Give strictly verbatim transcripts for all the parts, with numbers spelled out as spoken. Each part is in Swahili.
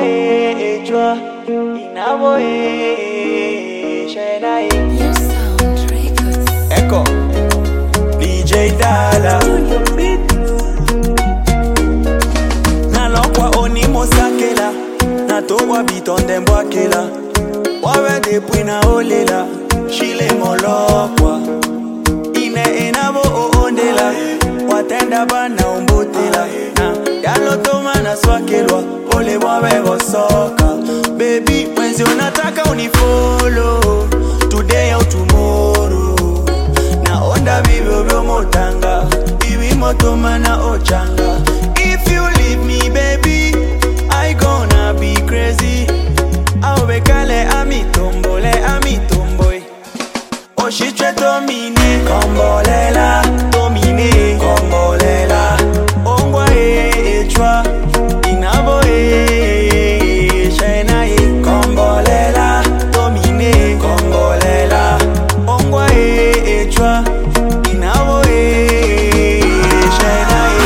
e chwa inabo e shena e. You sound records. Echo D J Dala Nalokwa onimo sakela Natobwa bitonde mbwakela Wawe depui na olela Shile molokwa Ine enabo oondela Watenda bana umbutela Na yalo toma na swakelwa Ole wawe gosoka Baby mwenzi unataka unifollow Today or tomorrow Na onda vivyo vyo motanga Iwi motoma na ochanga. If you leave me baby I gonna be crazy. Awe kale amitombole amitomboy Oshichwe tomine kombolela Tomine kombolela Ongwa e echwa Inabo e Shena e kombolela Tomine kombolela Ongwa e echwa Inabo e Shena e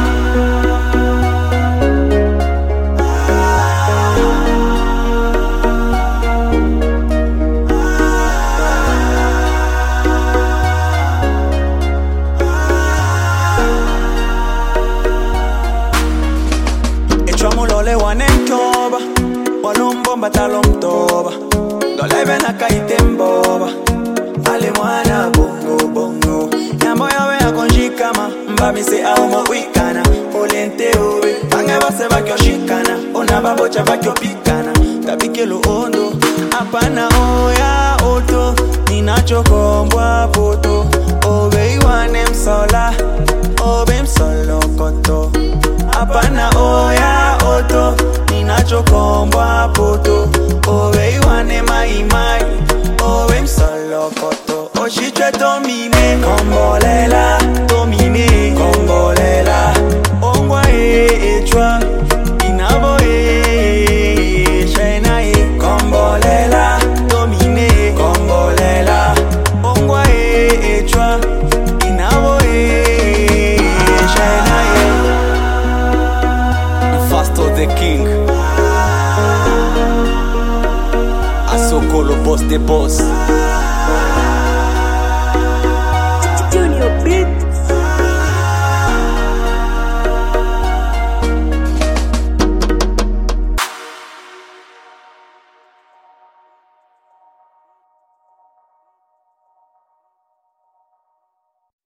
Echwamulole wanentoba Walombomba talomtoba Dolebe na kaitemboba Ale mwana bongo bongo Nyambo yawe akonjikama Mbami se aumo wikana Olente uwe Pange base bakyo shikana Ona babocha bakyo pikana Tabikelo ondo Apana oya oto Ninacho kombwa poto Obe iwane msola Obe msolo koto Apana oya oto Ninacho kombwa poto Obe iwane mai mai Obe msolo koto Oshichwe tomine kombolela Tomine kombolela Ongwa e echwa Inabo e Shena e kombolela Tomine kombolela Ongwa e echwa Inabo e Shena e. Fasto the king Asokolo boss the boss